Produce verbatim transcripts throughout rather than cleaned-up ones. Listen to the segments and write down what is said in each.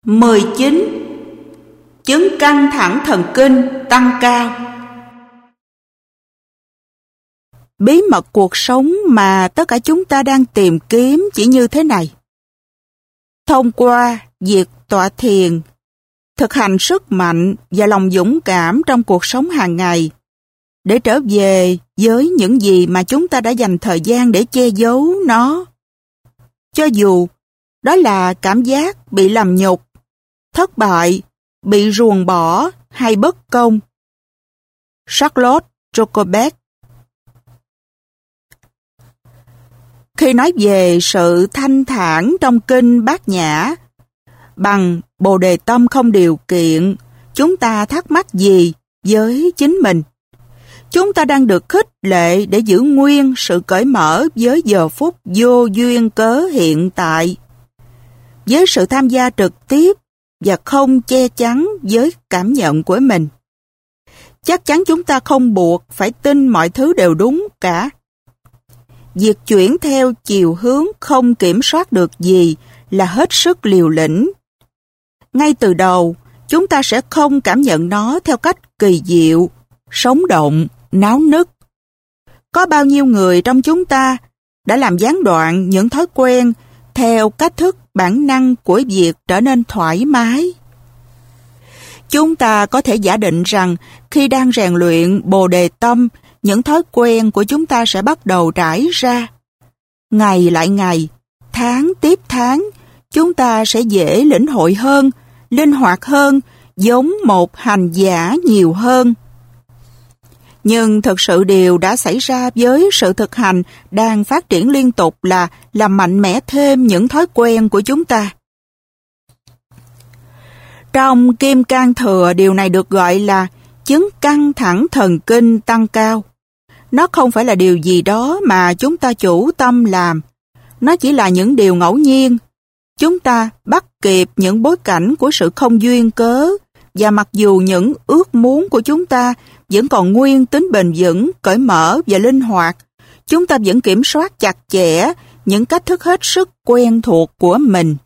mười chín. Chứng căng thẳng thần kinh tăng cao. Bí mật cuộc sống mà tất cả chúng ta đang tìm kiếm chỉ như thế này. Thông qua việc tọa thiền, thực hành sức mạnh và lòng dũng cảm trong cuộc sống hàng ngày, để trở về với những gì mà chúng ta đã dành thời gian để che giấu nó. Cho dù đó là cảm giác bị làm nhục, thất bại, bị ruồng bỏ hay bất công. Charlotte Jochebed. Khi nói về sự thanh thản trong kinh Bát Nhã, bằng Bồ Đề Tâm không điều kiện, chúng ta thắc mắc gì với chính mình? Chúng ta đang được khích lệ để giữ nguyên sự cởi mở với giờ phút vô duyên cớ hiện tại, với sự tham gia trực tiếp và không che chắn với cảm nhận của mình. Chắc chắn chúng ta không buộc phải tin mọi thứ đều đúng cả. Việc chuyển theo chiều hướng không kiểm soát được gì là hết sức liều lĩnh. Ngay từ đầu, chúng ta sẽ không cảm nhận nó theo cách kỳ diệu, sống động, náo nức. Có bao nhiêu người trong chúng ta đã làm gián đoạn những thói quen theo cách thức bản năng của việc trở nên thoải mái. Chúng ta có thể giả định rằng khi đang rèn luyện Bồ Đề Tâm, những thói quen của chúng ta sẽ bắt đầu trải ra. Ngày lại ngày, tháng tiếp tháng, chúng ta sẽ dễ lĩnh hội hơn, linh hoạt hơn, giống một hành giả nhiều hơn. Nhưng thực sự điều đã xảy ra với sự thực hành đang phát triển liên tục là làm mạnh mẽ thêm những thói quen của chúng ta. Trong Kim Cang Thừa, điều này được gọi là chứng căng thẳng thần kinh tăng cao. Nó không phải là điều gì đó mà chúng ta chủ tâm làm. Nó chỉ là những điều ngẫu nhiên. Chúng ta bắt kịp những bối cảnh của sự không duyên cớ, và mặc dù những ước muốn của chúng ta vẫn còn nguyên tính bền vững, cởi mở và linh hoạt, chúng ta vẫn kiểm soát chặt chẽ những cách thức hết sức quen thuộc của mình.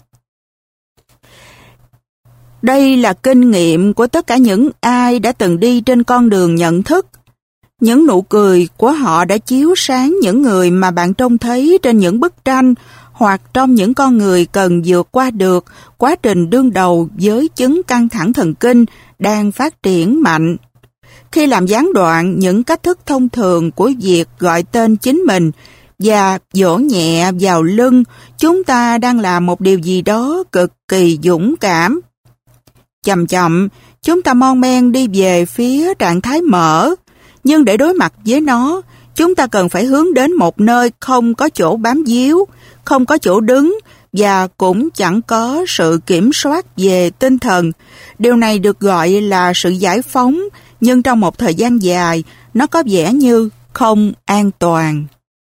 Đây là kinh nghiệm của tất cả những ai đã từng đi trên con đường nhận thức. Những nụ cười của họ đã chiếu sáng những người mà bạn trông thấy trên những bức tranh hoặc trong những con người cần vượt qua được quá trình đương đầu với chứng căng thẳng thần kinh đang phát triển mạnh. Khi làm gián đoạn những cách thức thông thường của việc gọi tên chính mình và vỗ nhẹ vào lưng, chúng ta đang làm một điều gì đó cực kỳ dũng cảm. Chậm chậm, chúng ta mon men đi về phía trạng thái mở, nhưng để đối mặt với nó, chúng ta cần phải hướng đến một nơi không có chỗ bám víu, không có chỗ đứng và cũng chẳng có sự kiểm soát về tinh thần. Điều này được gọi là sự giải phóng, nhưng trong một thời gian dài, nó có vẻ như không an toàn.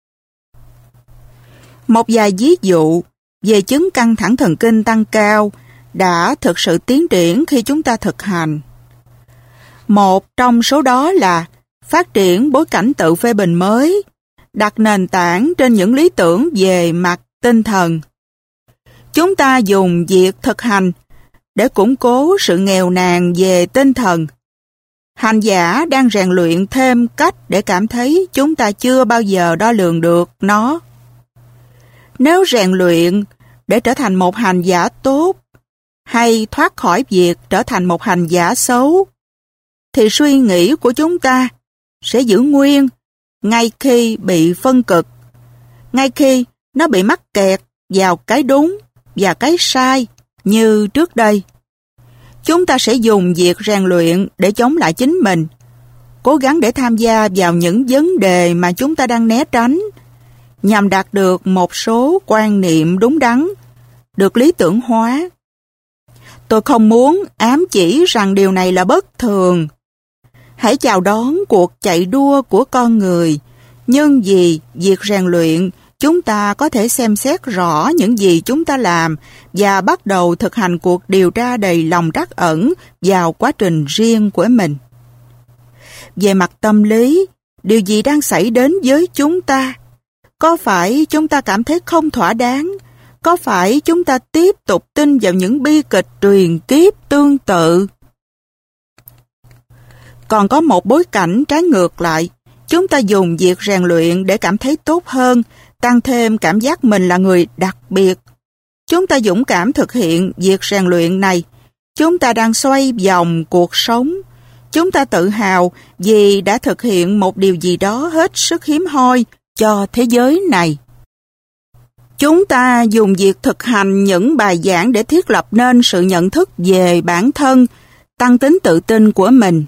Một vài ví dụ về chứng căng thẳng thần kinh tăng cao đã thực sự tiến triển khi chúng ta thực hành. Một trong số đó là phát triển bối cảnh tự phê bình mới, đặt nền tảng trên những lý tưởng về mặt tinh thần. Chúng ta dùng việc thực hành để củng cố sự nghèo nàn về tinh thần. Hành giả đang rèn luyện thêm cách để cảm thấy chúng ta chưa bao giờ đo lường được nó. Nếu rèn luyện để trở thành một hành giả tốt, hay thoát khỏi việc trở thành một hành giả xấu, thì suy nghĩ của chúng ta sẽ giữ nguyên ngay khi bị phân cực, ngay khi nó bị mắc kẹt vào cái đúng và cái sai như trước đây. Chúng ta sẽ dùng việc rèn luyện để chống lại chính mình, cố gắng để tham gia vào những vấn đề mà chúng ta đang né tránh, nhằm đạt được một số quan niệm đúng đắn, được lý tưởng hóa. Tôi không muốn ám chỉ rằng điều này là bất thường. Hãy chào đón cuộc chạy đua của con người, nhưng vì việc rèn luyện, chúng ta có thể xem xét rõ những gì chúng ta làm và bắt đầu thực hành cuộc điều tra đầy lòng trắc ẩn vào quá trình riêng của mình. Về mặt tâm lý, điều gì đang xảy đến với chúng ta? Có phải chúng ta cảm thấy không thỏa đáng, Có phải chúng ta tiếp tục tin vào những bi kịch truyền kiếp tương tự? Còn có một bối cảnh trái ngược lại. Chúng ta dùng việc rèn luyện để cảm thấy tốt hơn, tăng thêm cảm giác mình là người đặc biệt. Chúng ta dũng cảm thực hiện việc rèn luyện này. Chúng ta đang xoay vòng cuộc sống. Chúng ta tự hào vì đã thực hiện một điều gì đó hết sức hiếm hoi cho thế giới này. Chúng ta dùng việc thực hành những bài giảng để thiết lập nên sự nhận thức về bản thân, tăng tính tự tin của mình.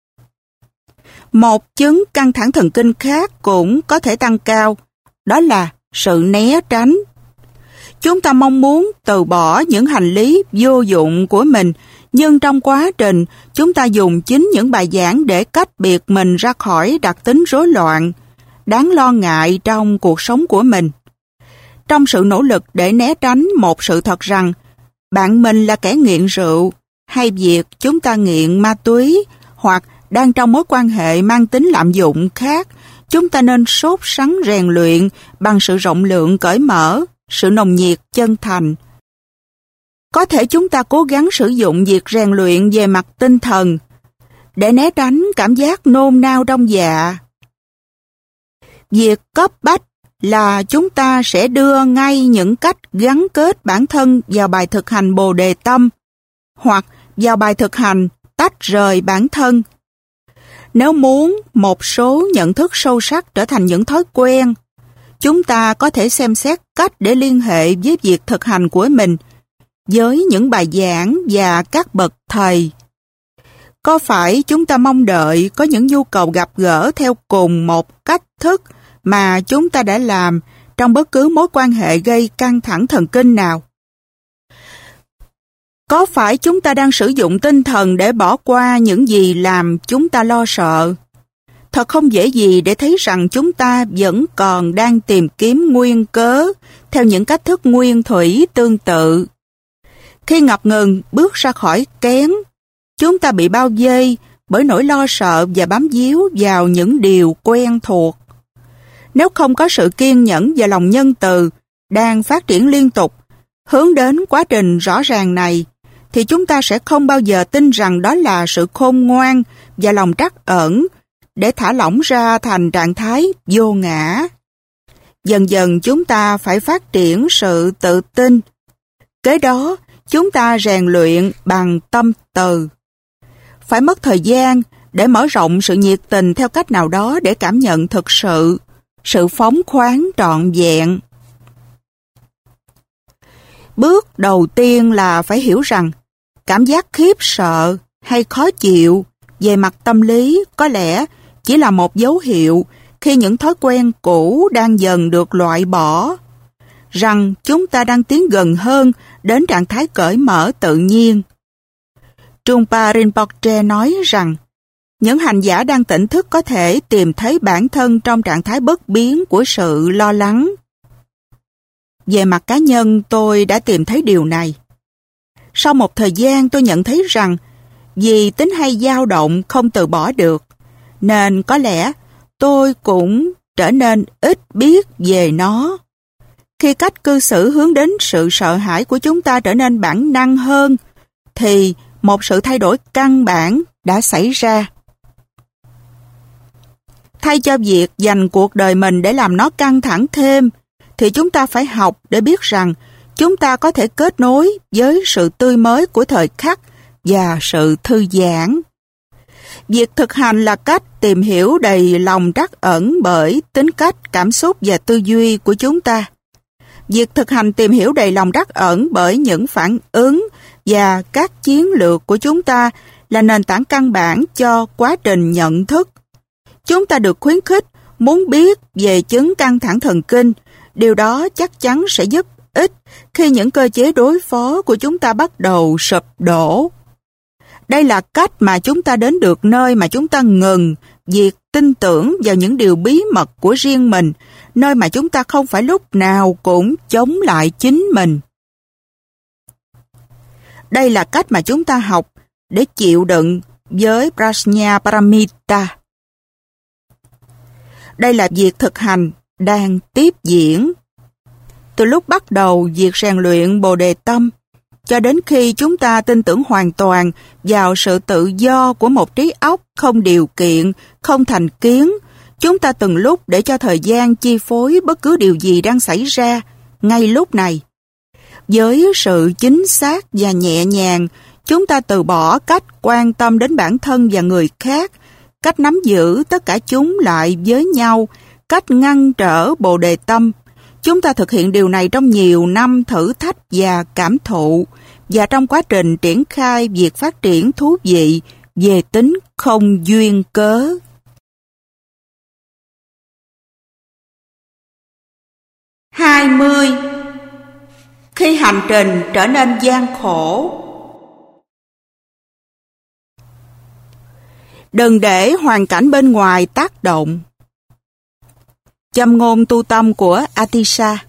Một chứng căng thẳng thần kinh khác cũng có thể tăng cao, đó là sự né tránh. Chúng ta mong muốn từ bỏ những hành lý vô dụng của mình, nhưng trong quá trình chúng ta dùng chính những bài giảng để cách biệt mình ra khỏi đặc tính rối loạn, đáng lo ngại trong cuộc sống của mình. Trong sự nỗ lực để né tránh một sự thật rằng bạn mình là kẻ nghiện rượu, hay việc chúng ta nghiện ma túy, hoặc đang trong mối quan hệ mang tính lạm dụng khác, chúng ta nên sốt sắng rèn luyện bằng sự rộng lượng cởi mở, sự nồng nhiệt chân thành. Có thể chúng ta cố gắng sử dụng việc rèn luyện về mặt tinh thần để né tránh cảm giác nôn nao trong dạ. Việc cấp bách là chúng ta sẽ đưa ngay những cách gắn kết bản thân vào bài thực hành Bồ Đề Tâm hoặc vào bài thực hành tách rời bản thân. Nếu muốn một số nhận thức sâu sắc trở thành những thói quen, chúng ta có thể xem xét cách để liên hệ với việc thực hành của mình với những bài giảng và các bậc thầy. Có phải chúng ta mong đợi có những nhu cầu gặp gỡ theo cùng một cách thức mà chúng ta đã làm trong bất cứ mối quan hệ gây căng thẳng thần kinh nào? Có phải chúng ta đang sử dụng tinh thần để bỏ qua những gì làm chúng ta lo sợ? Thật không dễ gì để thấy rằng chúng ta vẫn còn đang tìm kiếm nguyên cớ theo những cách thức nguyên thủy tương tự. Khi ngập ngừng bước ra khỏi kén, chúng ta bị bao vây bởi nỗi lo sợ và bám víu vào những điều quen thuộc. Nếu không có sự kiên nhẫn và lòng nhân từ đang phát triển liên tục hướng đến quá trình rõ ràng này, thì chúng ta sẽ không bao giờ tin rằng đó là sự khôn ngoan và lòng trắc ẩn để thả lỏng ra thành trạng thái vô ngã. Dần dần chúng ta phải phát triển sự tự tin. Kế đó, chúng ta rèn luyện bằng tâm từ. Phải mất thời gian để mở rộng sự nhiệt tình theo cách nào đó để cảm nhận thực sự, sự phóng khoáng trọn vẹn. Bước đầu tiên là phải hiểu rằng cảm giác khiếp sợ hay khó chịu về mặt tâm lý có lẽ chỉ là một dấu hiệu khi những thói quen cũ đang dần được loại bỏ, rằng chúng ta đang tiến gần hơn đến trạng thái cởi mở tự nhiên. Trungpa Rinpoche nói rằng những hành giả đang tỉnh thức có thể tìm thấy bản thân trong trạng thái bất biến của sự lo lắng. Về mặt cá nhân, tôi đã tìm thấy điều này. Sau một thời gian tôi nhận thấy rằng vì tính hay dao động không từ bỏ được, nên có lẽ tôi cũng trở nên ít biết về nó. Khi cách cư xử hướng đến sự sợ hãi của chúng ta trở nên bản năng hơn, thì một sự thay đổi căn bản đã xảy ra. Thay cho việc dành cuộc đời mình để làm nó căng thẳng thêm, thì chúng ta phải học để biết rằng chúng ta có thể kết nối với sự tươi mới của thời khắc và sự thư giãn. Việc thực hành là cách tìm hiểu đầy lòng trắc ẩn bởi tính cách, cảm xúc và tư duy của chúng ta. Việc thực hành tìm hiểu đầy lòng trắc ẩn bởi những phản ứng và các chiến lược của chúng ta là nền tảng căn bản cho quá trình nhận thức. Chúng ta được khuyến khích muốn biết về chứng căng thẳng thần kinh. Điều đó chắc chắn sẽ giúp ích khi những cơ chế đối phó của chúng ta bắt đầu sụp đổ. Đây là cách mà chúng ta đến được nơi mà chúng ta ngừng việc tin tưởng vào những điều bí mật của riêng mình, nơi mà chúng ta không phải lúc nào cũng chống lại chính mình. Đây là cách mà chúng ta học để chịu đựng với Prajna Paramita. Đây là việc thực hành đang tiếp diễn. từ lúc bắt đầu việc rèn luyện Bồ Đề Tâm, cho đến khi chúng ta tin tưởng hoàn toàn vào sự tự do của một trí óc không điều kiện, không thành kiến, chúng ta từng lúc để cho thời gian chi phối bất cứ điều gì đang xảy ra ngay lúc này. Với sự chính xác và nhẹ nhàng, chúng ta từ bỏ cách quan tâm đến bản thân và người khác, cách nắm giữ tất cả chúng lại với nhau, cách ngăn trở Bồ Đề Tâm. Chúng ta thực hiện điều này trong nhiều năm thử thách và cảm thụ, và trong quá trình triển khai việc phát triển thú vị về tính không duyên cớ. hai mươi. Khi hành trình trở nên gian khổ. Đừng để hoàn cảnh bên ngoài tác động. Châm ngôn tu tâm của Atisha.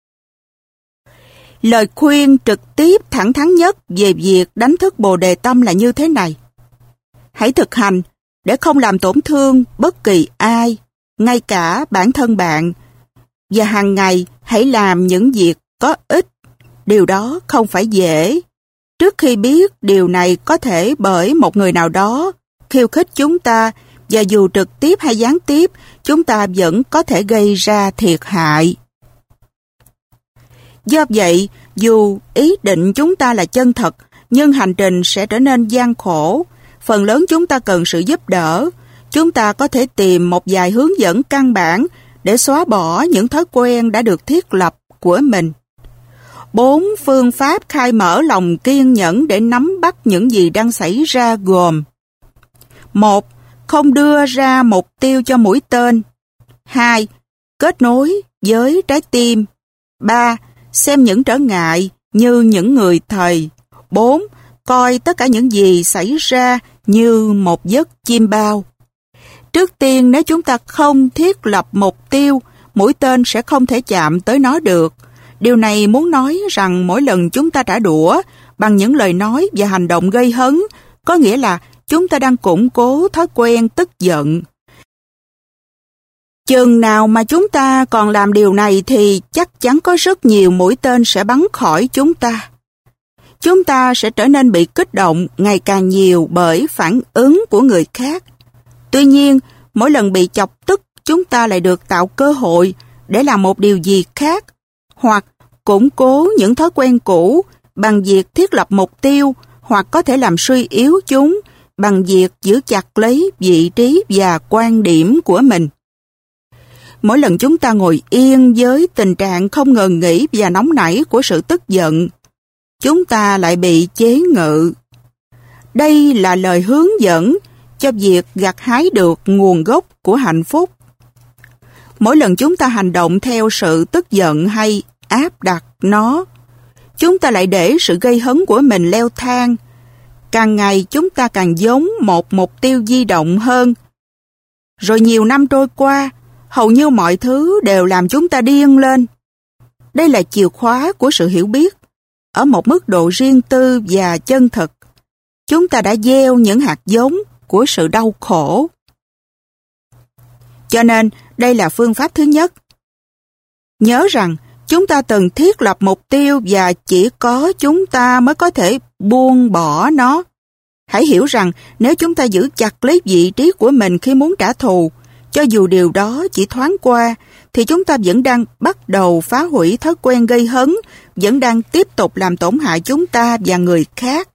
Lời khuyên trực tiếp thẳng thắn nhất về việc đánh thức Bồ Đề Tâm là như thế này. Hãy thực hành để không làm tổn thương bất kỳ ai, ngay cả bản thân bạn, và hàng ngày hãy làm những việc có ích. Điều đó không phải dễ. Trước khi biết điều này có thể bởi một người nào đó khiêu khích chúng ta, và dù trực tiếp hay gián tiếp, chúng ta vẫn có thể gây ra thiệt hại. Do vậy, dù ý định chúng ta là chân thật, nhưng hành trình sẽ trở nên gian khổ. Phần lớn chúng ta cần sự giúp đỡ. Chúng ta có thể tìm một vài hướng dẫn căn bản để xóa bỏ những thói quen đã được thiết lập của mình. Bốn phương pháp khai mở lòng kiên nhẫn để nắm bắt những gì đang xảy ra gồm: một. Không đưa ra mục tiêu cho mũi tên. Hai. Kết nối với trái tim. Ba. Xem những trở ngại như những người thầy. Bốn. Coi tất cả những gì xảy ra như một giấc chim bao. Trước tiên, nếu chúng ta không thiết lập mục tiêu, mũi tên sẽ không thể chạm tới nó được. Điều này muốn nói rằng mỗi lần chúng ta trả đũa bằng những lời nói và hành động gây hấn, có nghĩa là chúng ta đang củng cố thói quen tức giận. Chừng nào mà chúng ta còn làm điều này thì chắc chắn có rất nhiều mũi tên sẽ bắn khỏi chúng ta. Chúng ta sẽ trở nên bị kích động ngày càng nhiều bởi phản ứng của người khác. Tuy nhiên, mỗi lần bị chọc tức, chúng ta lại được tạo cơ hội để làm một điều gì khác, hoặc củng cố những thói quen cũ bằng việc thiết lập mục tiêu, hoặc có thể làm suy yếu chúng bằng việc giữ chặt lấy vị trí và quan điểm của mình. Mỗi lần chúng ta ngồi yên với tình trạng không ngừng nghỉ và nóng nảy của sự tức giận, chúng ta lại bị chế ngự. Đây là lời hướng dẫn cho việc gặt hái được nguồn gốc của hạnh phúc. Mỗi lần chúng ta hành động theo sự tức giận hay áp đặt nó, chúng ta lại để sự gây hấn của mình leo thang. Càng ngày chúng ta càng giống một mục tiêu di động hơn. Rồi nhiều năm trôi qua, hầu như mọi thứ đều làm chúng ta điên lên. Đây là chìa khóa của sự hiểu biết. Ở một mức độ riêng tư và chân thực, chúng ta đã gieo những hạt giống của sự đau khổ. Cho nên, đây là phương pháp thứ nhất. Nhớ rằng, chúng ta từng thiết lập mục tiêu và chỉ có chúng ta mới có thể buông bỏ nó. Hãy hiểu rằng nếu chúng ta giữ chặt lấy vị trí của mình khi muốn trả thù, cho dù điều đó chỉ thoáng qua, thì chúng ta vẫn đang bắt đầu phá hủy thói quen gây hấn, vẫn đang tiếp tục làm tổn hại chúng ta và người khác.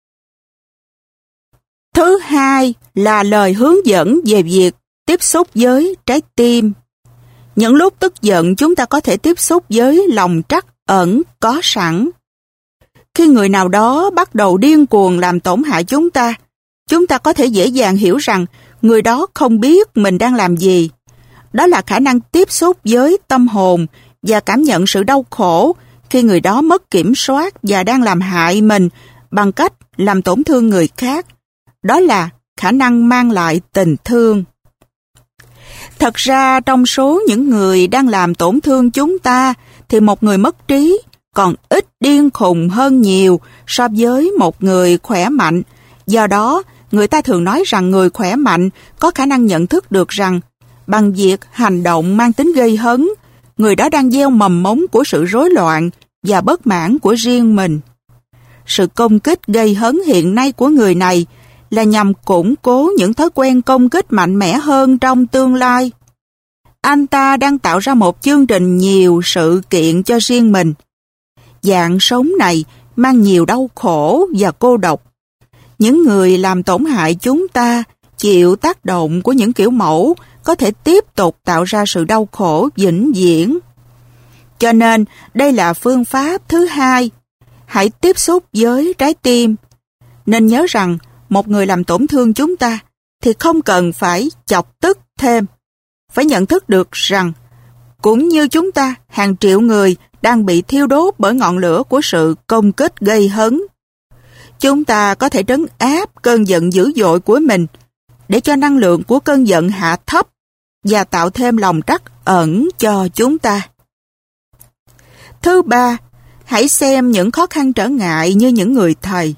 Thứ hai là lời hướng dẫn về việc tiếp xúc với trái tim. Những lúc tức giận chúng ta có thể tiếp xúc với lòng trắc ẩn có sẵn. Khi người nào đó bắt đầu điên cuồng làm tổn hại chúng ta, chúng ta có thể dễ dàng hiểu rằng người đó không biết mình đang làm gì. Đó là khả năng tiếp xúc với tâm hồn và cảm nhận sự đau khổ khi người đó mất kiểm soát và đang làm hại mình bằng cách làm tổn thương người khác. Đó là khả năng mang lại tình thương. Thật ra trong số những người đang làm tổn thương chúng ta thì một người mất trí còn ít điên khùng hơn nhiều so với một người khỏe mạnh. Do đó, người ta thường nói rằng người khỏe mạnh có khả năng nhận thức được rằng bằng việc hành động mang tính gây hấn, người đó đang gieo mầm mống của sự rối loạn và bất mãn của riêng mình. Sự công kích gây hấn hiện nay của người này là nhằm củng cố những thói quen công kích mạnh mẽ hơn trong tương lai. Anh ta đang tạo ra một chương trình nhiều sự kiện cho riêng mình. Dạng sống này mang nhiều đau khổ và cô độc. Những người làm tổn hại chúng ta chịu tác động của những kiểu mẫu có thể tiếp tục tạo ra sự đau khổ vĩnh viễn. Cho nên, đây là phương pháp thứ hai. Hãy tiếp xúc với trái tim. Nên nhớ rằng, một người làm tổn thương chúng ta thì không cần phải chọc tức thêm. Phải nhận thức được rằng, cũng như chúng ta, hàng triệu người đang bị thiêu đốt bởi ngọn lửa của sự công kích gây hấn. Chúng ta có thể trấn áp cơn giận dữ dội của mình để cho năng lượng của cơn giận hạ thấp và tạo thêm lòng trắc ẩn cho chúng ta. Thứ ba, hãy xem những khó khăn trở ngại như những người thầy.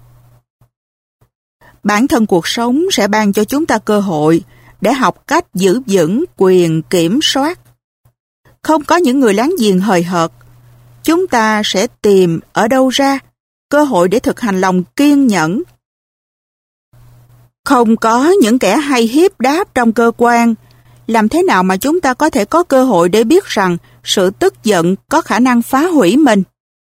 Bản thân cuộc sống sẽ ban cho chúng ta cơ hội để học cách giữ vững quyền kiểm soát. Không có những người láng giềng hời hợt, chúng ta sẽ tìm ở đâu ra cơ hội để thực hành lòng kiên nhẫn. Không có những kẻ hay hiếp đáp trong cơ quan, làm thế nào mà chúng ta có thể có cơ hội để biết rằng sự tức giận có khả năng phá hủy mình?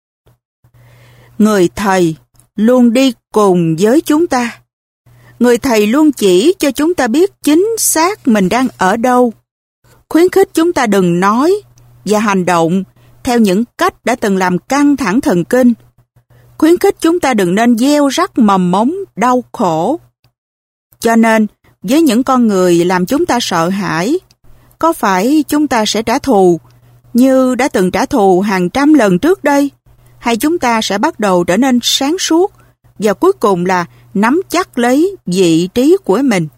Người thầy luôn đi cùng với chúng ta. Người thầy luôn chỉ cho chúng ta biết chính xác mình đang ở đâu. Khuyến khích chúng ta đừng nói và hành động theo những cách đã từng làm căng thẳng thần kinh. Khuyến khích chúng ta đừng nên gieo rắc mầm mống đau khổ. Cho nên, với những con người làm chúng ta sợ hãi, có phải chúng ta sẽ trả thù như đã từng trả thù hàng trăm lần trước đây? Hay chúng ta sẽ bắt đầu trở nên sáng suốt và cuối cùng là nắm chắc lấy vị trí của mình?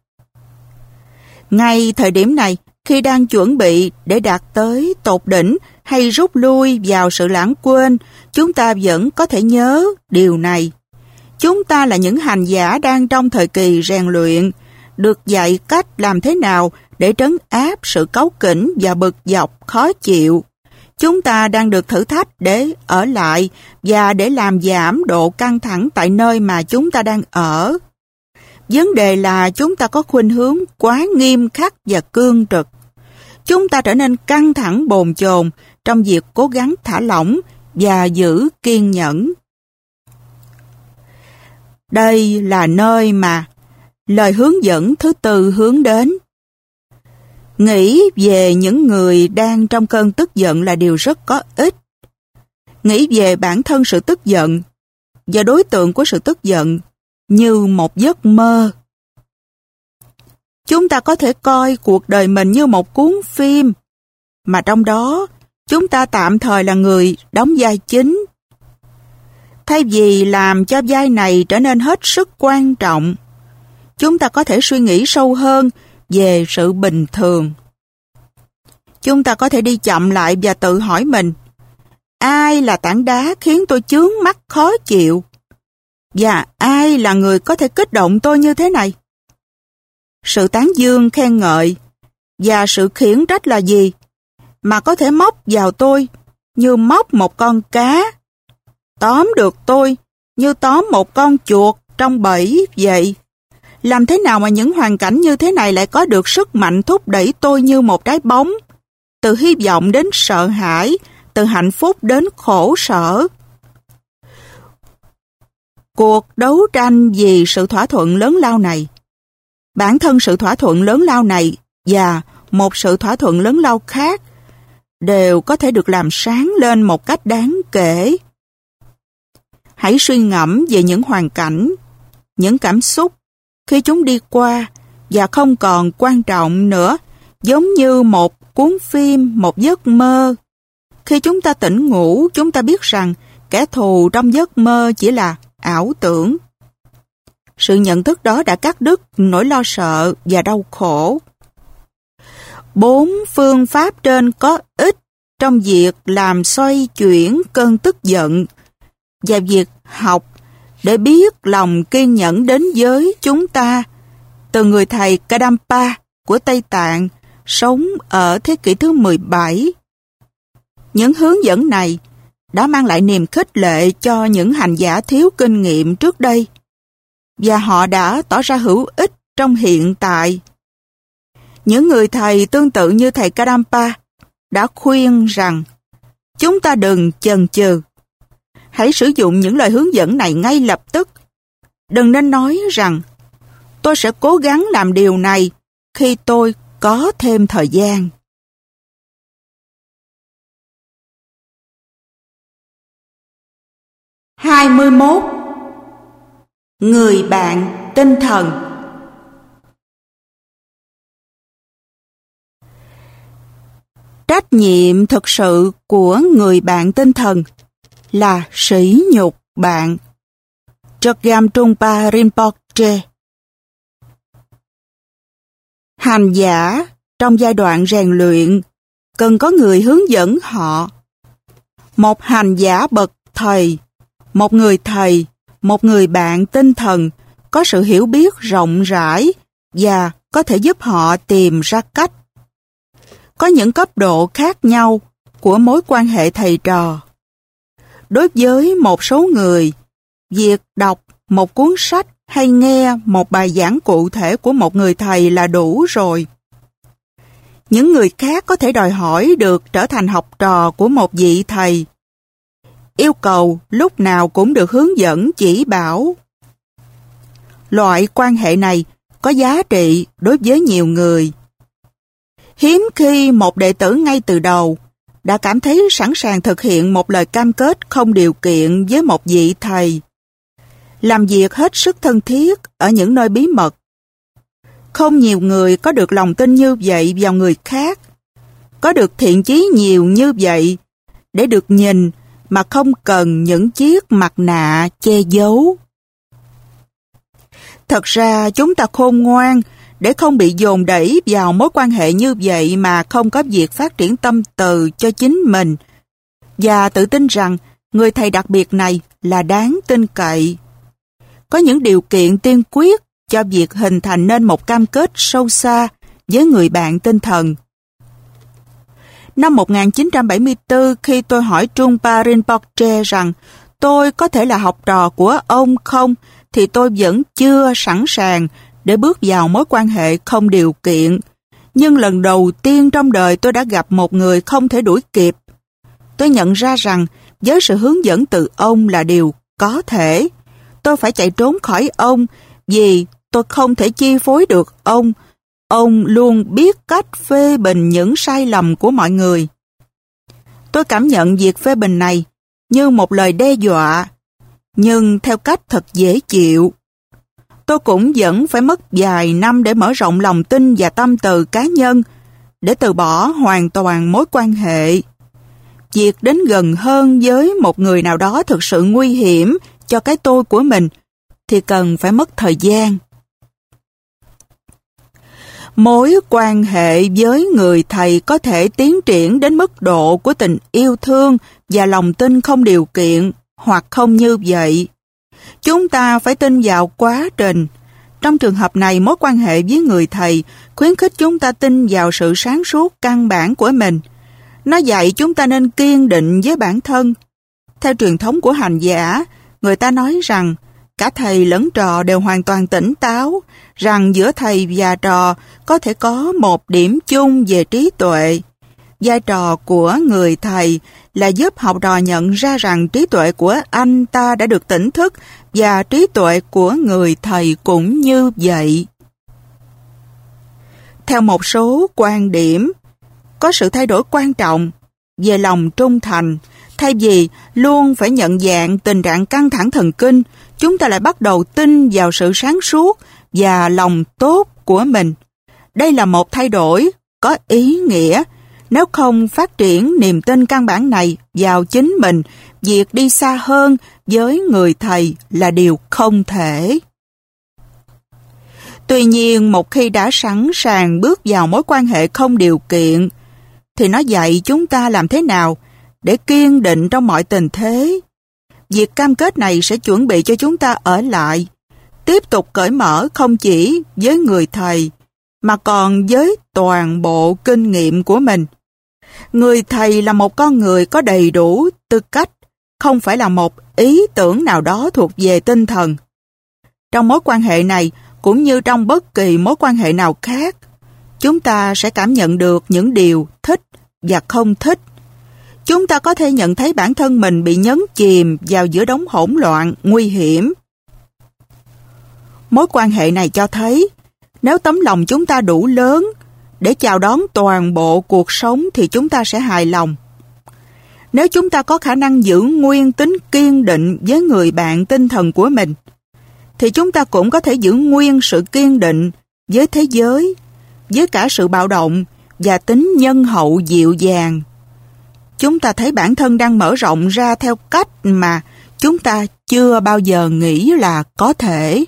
Ngay thời điểm này, khi đang chuẩn bị để đạt tới tột đỉnh hay rút lui vào sự lãng quên, chúng ta vẫn có thể nhớ điều này. Chúng ta là những hành giả đang trong thời kỳ rèn luyện, được dạy cách làm thế nào để trấn áp sự cáu kỉnh và bực dọc khó chịu. Chúng ta đang được thử thách để ở lại và để làm giảm độ căng thẳng tại nơi mà chúng ta đang ở. Vấn đề là chúng ta có khuynh hướng quá nghiêm khắc và cương trực. Chúng ta trở nên căng thẳng bồn chồn trong việc cố gắng thả lỏng và giữ kiên nhẫn. Đây là nơi mà lời hướng dẫn thứ tư hướng đến. Nghĩ về những người đang trong cơn tức giận là điều rất có ích. Nghĩ về bản thân sự tức giận và đối tượng của sự tức giận như một giấc mơ. Chúng ta có thể coi cuộc đời mình như một cuốn phim, mà trong đó chúng ta tạm thời là người đóng vai chính. Thay vì làm cho vai này trở nên hết sức quan trọng, chúng ta có thể suy nghĩ sâu hơn về sự bình thường. Chúng ta có thể đi chậm lại và tự hỏi mình, ai là tảng đá khiến tôi chướng mắt khó chịu? Và ai là người có thể kích động tôi như thế này? Sự tán dương khen ngợi và sự khiển trách là gì mà có thể móc vào tôi như móc một con cá, tóm được tôi như tóm một con chuột trong bẫy vậy? Làm thế nào mà những hoàn cảnh như thế này lại có được sức mạnh thúc đẩy tôi như một trái bóng, từ hy vọng đến sợ hãi, từ hạnh phúc đến khổ sở? Cuộc đấu tranh vì sự thỏa thuận lớn lao này, bản thân sự thỏa thuận lớn lao này và một sự thỏa thuận lớn lao khác đều có thể được làm sáng lên một cách đáng kể. Hãy suy ngẫm về những hoàn cảnh, những cảm xúc khi chúng đi qua và không còn quan trọng nữa, giống như một cuốn phim, một giấc mơ. Khi chúng ta tỉnh ngủ, chúng ta biết rằng kẻ thù trong giấc mơ chỉ là ảo tưởng. Sự nhận thức đó đã cắt đứt nỗi lo sợ và đau khổ. Bốn phương pháp trên có ích trong việc làm xoay chuyển cơn tức giận và việc học để biết lòng kiên nhẫn đến với chúng ta từ người thầy Kadampa của Tây Tạng sống ở thế kỷ thứ mười bảy. Những hướng dẫn này đã mang lại niềm khích lệ cho những hành giả thiếu kinh nghiệm trước đây, và họ đã tỏ ra hữu ích trong hiện tại. Những người thầy tương tự như thầy Kadampa đã khuyên rằng chúng ta đừng chần chừ. Hãy sử dụng những lời hướng dẫn này ngay lập tức. Đừng nên nói rằng tôi sẽ cố gắng làm điều này khi tôi có thêm thời gian. hai mươi mốt. Người bạn tinh thần. Trách nhiệm thực sự của người bạn tinh thần là sỉ nhục bạn. Chogyam Trungpa Rinpoche. Hành giả trong giai đoạn rèn luyện cần có người hướng dẫn họ. Một hành giả bậc thầy, một người thầy, một người bạn tinh thần có sự hiểu biết rộng rãi và có thể giúp họ tìm ra cách. Có những cấp độ khác nhau của mối quan hệ thầy trò. Đối với một số người, việc đọc một cuốn sách hay nghe một bài giảng cụ thể của một người thầy là đủ rồi. Những người khác có thể đòi hỏi được trở thành học trò của một vị thầy. Yêu cầu lúc nào cũng được hướng dẫn chỉ bảo. Loại quan hệ này có giá trị đối với nhiều người. Hiếm khi một đệ tử ngay từ đầu đã cảm thấy sẵn sàng thực hiện một lời cam kết không điều kiện với một vị thầy. Làm việc hết sức thân thiết ở những nơi bí mật. Không nhiều người có được lòng tin như vậy vào người khác, có được thiện chí nhiều như vậy để được nhìn mà không cần những chiếc mặt nạ che giấu. Thật ra chúng ta khôn ngoan để không bị dồn đẩy vào mối quan hệ như vậy mà không có việc phát triển tâm từ cho chính mình, và tự tin rằng người thầy đặc biệt này là đáng tin cậy. Có những điều kiện tiên quyết cho việc hình thành nên một cam kết sâu xa với người bạn tinh thần. Năm một nghìn chín trăm bảy mươi tư, khi tôi hỏi Trungpa Rinpoche rằng tôi có thể là học trò của ông không, thì tôi vẫn chưa sẵn sàng để bước vào mối quan hệ không điều kiện. Nhưng lần đầu tiên trong đời tôi đã gặp một người không thể đuổi kịp. Tôi nhận ra rằng với sự hướng dẫn từ ông là điều có thể. Tôi phải chạy trốn khỏi ông vì tôi không thể chi phối được ông. Ông luôn biết cách phê bình những sai lầm của mọi người. Tôi cảm nhận việc phê bình này như một lời đe dọa, nhưng theo cách thật dễ chịu. Tôi cũng vẫn phải mất vài năm để mở rộng lòng tin và tâm từ cá nhân, để từ bỏ hoàn toàn mối quan hệ. Việc đến gần hơn với một người nào đó thực sự nguy hiểm cho cái tôi của mình thì cần phải mất thời gian. Mối quan hệ với người thầy có thể tiến triển đến mức độ của tình yêu thương và lòng tin không điều kiện, hoặc không như vậy. Chúng ta phải tin vào quá trình. Trong trường hợp này, mối quan hệ với người thầy khuyến khích chúng ta tin vào sự sáng suốt căn bản của mình. Nó dạy chúng ta nên kiên định với bản thân. Theo truyền thống của hành giả, người ta nói rằng cả thầy lẫn trò đều hoàn toàn tỉnh táo, rằng giữa thầy và trò có thể có một điểm chung về trí tuệ. Vai trò của người thầy là giúp học trò nhận ra rằng trí tuệ của anh ta đã được tỉnh thức và trí tuệ của người thầy cũng như vậy. Theo một số quan điểm, có sự thay đổi quan trọng về lòng trung thành. Thay vì luôn phải nhận dạng tình trạng căng thẳng thần kinh, chúng ta lại bắt đầu tin vào sự sáng suốt và lòng tốt của mình. Đây là một thay đổi có ý nghĩa. Nếu không phát triển niềm tin căn bản này vào chính mình, việc đi xa hơn với người thầy là điều không thể. Tuy nhiên, một khi đã sẵn sàng bước vào mối quan hệ không điều kiện, thì nó dạy chúng ta làm thế nào để kiên định trong mọi tình thế. Việc cam kết này sẽ chuẩn bị cho chúng ta ở lại, tiếp tục cởi mở không chỉ với người thầy, mà còn với toàn bộ kinh nghiệm của mình. Người thầy là một con người có đầy đủ tư cách, không phải là một ý tưởng nào đó thuộc về tinh thần. Trong mối quan hệ này, cũng như trong bất kỳ mối quan hệ nào khác, chúng ta sẽ cảm nhận được những điều thích và không thích. Chúng ta có thể nhận thấy bản thân mình bị nhấn chìm vào giữa đống hỗn loạn, nguy hiểm. Mối quan hệ này cho thấy, nếu tấm lòng chúng ta đủ lớn để chào đón toàn bộ cuộc sống thì chúng ta sẽ hài lòng. Nếu chúng ta có khả năng giữ nguyên tính kiên định với người bạn tinh thần của mình, thì chúng ta cũng có thể giữ nguyên sự kiên định với thế giới, với cả sự bạo động và tính nhân hậu dịu dàng. Chúng ta thấy bản thân đang mở rộng ra theo cách mà chúng ta chưa bao giờ nghĩ là có thể.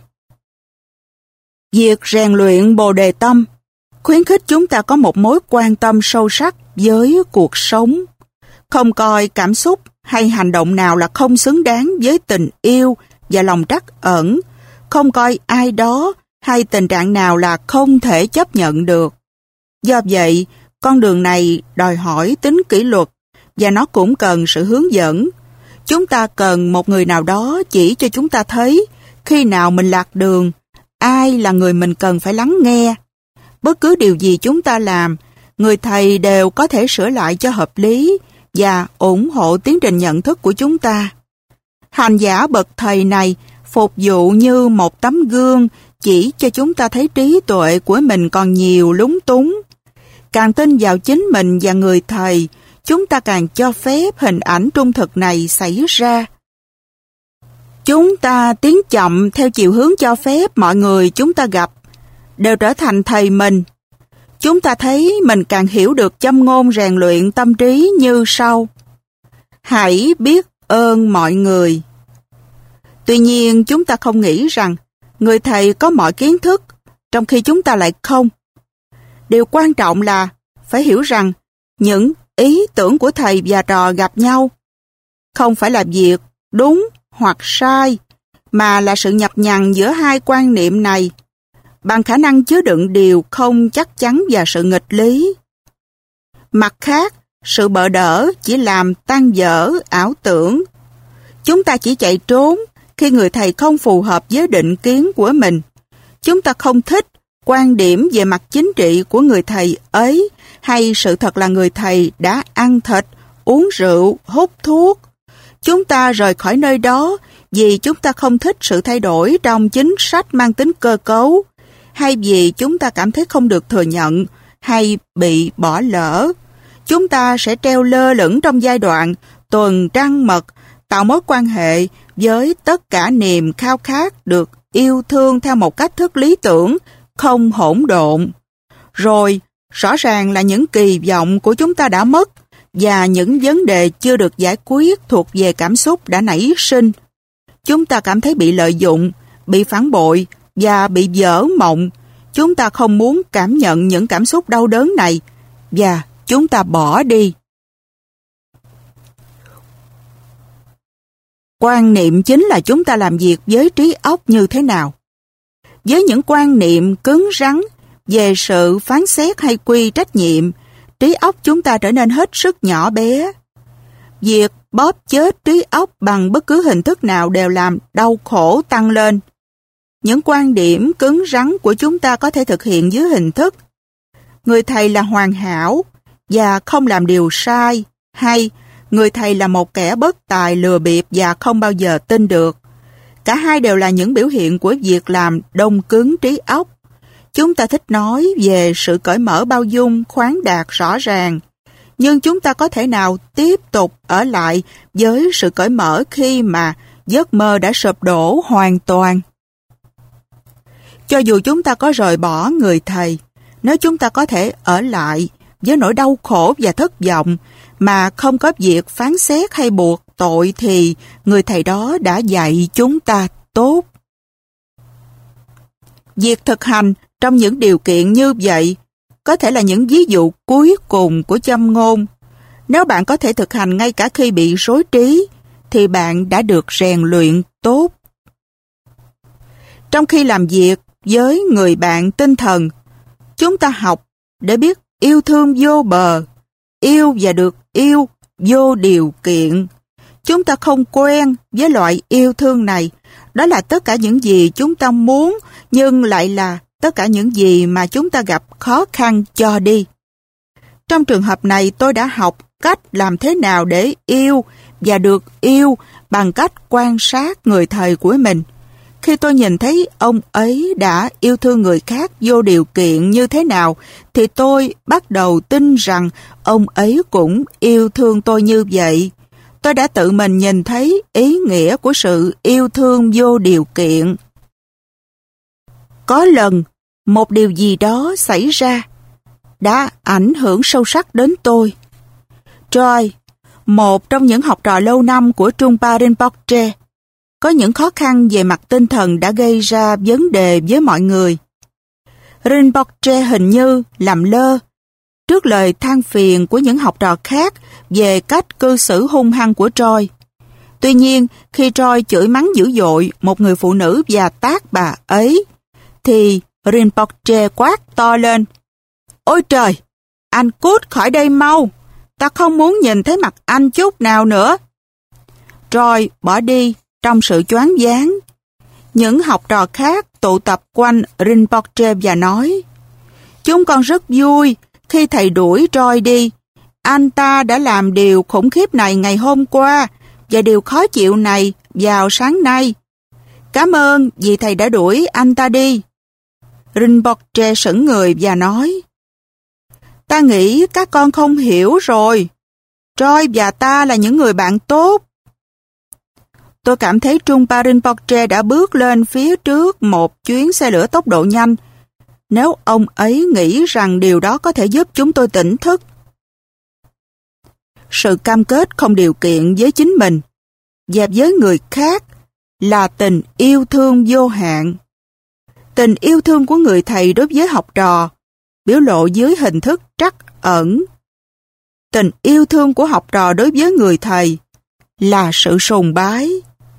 Việc rèn luyện Bồ Đề Tâm khuyến khích chúng ta có một mối quan tâm sâu sắc với cuộc sống, không coi cảm xúc hay hành động nào là không xứng đáng với tình yêu và lòng trắc ẩn, không coi ai đó hay tình trạng nào là không thể chấp nhận được. Do vậy, con đường này đòi hỏi tính kỷ luật và nó cũng cần sự hướng dẫn. Chúng ta cần một người nào đó chỉ cho chúng ta thấy khi nào mình lạc đường, ai là người mình cần phải lắng nghe. Bất cứ điều gì chúng ta làm, người thầy đều có thể sửa lại cho hợp lý và ủng hộ tiến trình nhận thức của chúng ta. Hành giả bậc thầy này phục vụ như một tấm gương chỉ cho chúng ta thấy trí tuệ của mình còn nhiều lúng túng. Càng tin vào chính mình và người thầy, chúng ta càng cho phép hình ảnh trung thực này xảy ra. Chúng ta tiến chậm theo chiều hướng cho phép mọi người chúng ta gặp đều trở thành thầy mình. Chúng ta thấy mình càng hiểu được châm ngôn rèn luyện tâm trí như sau: hãy biết ơn mọi người. Tuy nhiên, chúng ta không nghĩ rằng người thầy có mọi kiến thức, trong khi chúng ta lại không. Điều quan trọng là phải hiểu rằng những ý tưởng của thầy và trò gặp nhau không phải là việc đúng hoặc sai, mà là sự nhập nhằng giữa hai quan niệm này bằng khả năng chứa đựng điều không chắc chắn và sự nghịch lý. Mặt khác, sự bợ đỡ chỉ làm tan vỡ ảo tưởng. Chúng ta chỉ chạy trốn khi người thầy không phù hợp với định kiến của mình. Chúng ta không thích quan điểm về mặt chính trị của người thầy ấy, hay sự thật là người thầy đã ăn thịt, uống rượu, hút thuốc. Chúng ta rời khỏi nơi đó vì chúng ta không thích sự thay đổi trong chính sách mang tính cơ cấu, hay vì chúng ta cảm thấy không được thừa nhận hay bị bỏ lỡ. Chúng ta sẽ treo lơ lửng trong giai đoạn tuần trăng mật, tạo mối quan hệ với tất cả niềm khao khát được yêu thương theo một cách thức lý tưởng, không hỗn độn. Rồi, rõ ràng là những kỳ vọng của chúng ta đã mất và những vấn đề chưa được giải quyết thuộc về cảm xúc đã nảy sinh. Chúng ta cảm thấy bị lợi dụng, bị phản bội và bị vỡ mộng. Chúng ta không muốn cảm nhận những cảm xúc đau đớn này và chúng ta bỏ đi. Quan niệm chính là chúng ta làm việc với trí óc như thế nào. Với những quan niệm cứng rắn về sự phán xét hay quy trách nhiệm, trí óc chúng ta trở nên hết sức nhỏ bé. Việc bóp chết trí óc bằng bất cứ hình thức nào đều làm đau khổ tăng lên. Những quan điểm cứng rắn của chúng ta có thể thực hiện dưới hình thức: người thầy là hoàn hảo và không làm điều sai, hay người thầy là một kẻ bất tài lừa bịp và không bao giờ tin được. Cả hai đều là những biểu hiện của việc làm đông cứng trí óc. Chúng ta thích nói về sự cởi mở bao dung, khoáng đạt rõ ràng, nhưng chúng ta có thể nào tiếp tục ở lại với sự cởi mở khi mà giấc mơ đã sụp đổ hoàn toàn? Cho dù chúng ta có rời bỏ người thầy, nếu chúng ta có thể ở lại với nỗi đau khổ và thất vọng mà không có việc phán xét hay buộc tội, thì người thầy đó đã dạy chúng ta tốt. Việc thực hành trong những điều kiện như vậy có thể là những ví dụ cuối cùng của châm ngôn. Nếu bạn có thể thực hành ngay cả khi bị rối trí, thì bạn đã được rèn luyện tốt. Trong khi làm việc với người bạn tinh thần, Chúng ta học để biết yêu thương vô bờ, yêu và được yêu vô điều kiện. Chúng ta không quen với loại yêu thương này. Đó là tất cả những gì chúng ta muốn, nhưng lại là tất cả những gì mà chúng ta gặp khó khăn cho đi. Trong trường hợp này, tôi đã học cách làm thế nào để yêu và được yêu bằng cách quan sát người thầy của mình. Khi tôi nhìn thấy ông ấy đã yêu thương người khác vô điều kiện như thế nào, thì tôi bắt đầu tin rằng ông ấy cũng yêu thương tôi như vậy. Tôi đã tự mình nhìn thấy ý nghĩa của sự yêu thương vô điều kiện. Có lần, một điều gì đó xảy ra đã ảnh hưởng sâu sắc đến tôi. Troy, một trong những học trò lâu năm của Trungpa Rinpoche, có những khó khăn về mặt tinh thần đã gây ra vấn đề với mọi người. Rinpoche hình như làm lơ trước lời than phiền của những học trò khác về cách cư xử hung hăng của Troy. Tuy nhiên, khi Troy chửi mắng dữ dội một người phụ nữ và tát bà ấy, thì Rinpoche quát to lên: "Ôi trời! Anh cút khỏi đây mau! Ta không muốn nhìn thấy mặt anh chút nào nữa!" Troy bỏ đi trong sự choáng váng. Những học trò khác tụ tập quanh Rinpoche và nói: "Chúng con rất vui khi thầy đuổi Troy đi. Anh ta đã làm điều khủng khiếp này ngày hôm qua và điều khó chịu này vào sáng nay. Cảm ơn vì thầy đã đuổi anh ta đi." Rinpoche sững người và nói: "Ta nghĩ các con không hiểu rồi. Troy và ta là những người bạn tốt." Tôi cảm thấy Trungpa Rinpoche đã bước lên phía trước một chuyến xe lửa tốc độ nhanh, nếu ông ấy nghĩ rằng điều đó có thể giúp chúng tôi tỉnh thức. Sự cam kết không điều kiện với chính mình và với người khác là tình yêu thương vô hạn. Tình yêu thương của người thầy đối với học trò biểu lộ dưới hình thức trắc ẩn. Tình yêu thương của học trò đối với người thầy là sự sùng bái.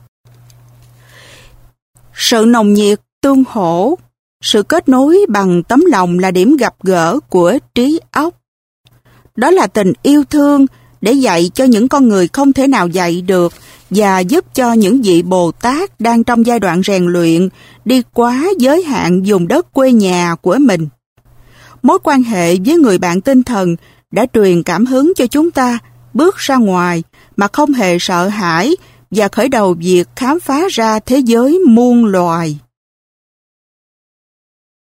Sự nồng nhiệt tương hỗ, sự kết nối bằng tấm lòng là điểm gặp gỡ của trí óc. Đó là tình yêu thương để dạy cho những con người không thể nào dạy được và giúp cho những vị Bồ Tát đang trong giai đoạn rèn luyện đi quá giới hạn vùng đất quê nhà của mình. Mối quan hệ với người bạn tinh thần đã truyền cảm hứng cho chúng ta bước ra ngoài mà không hề sợ hãi và khởi đầu việc khám phá ra thế giới muôn loài.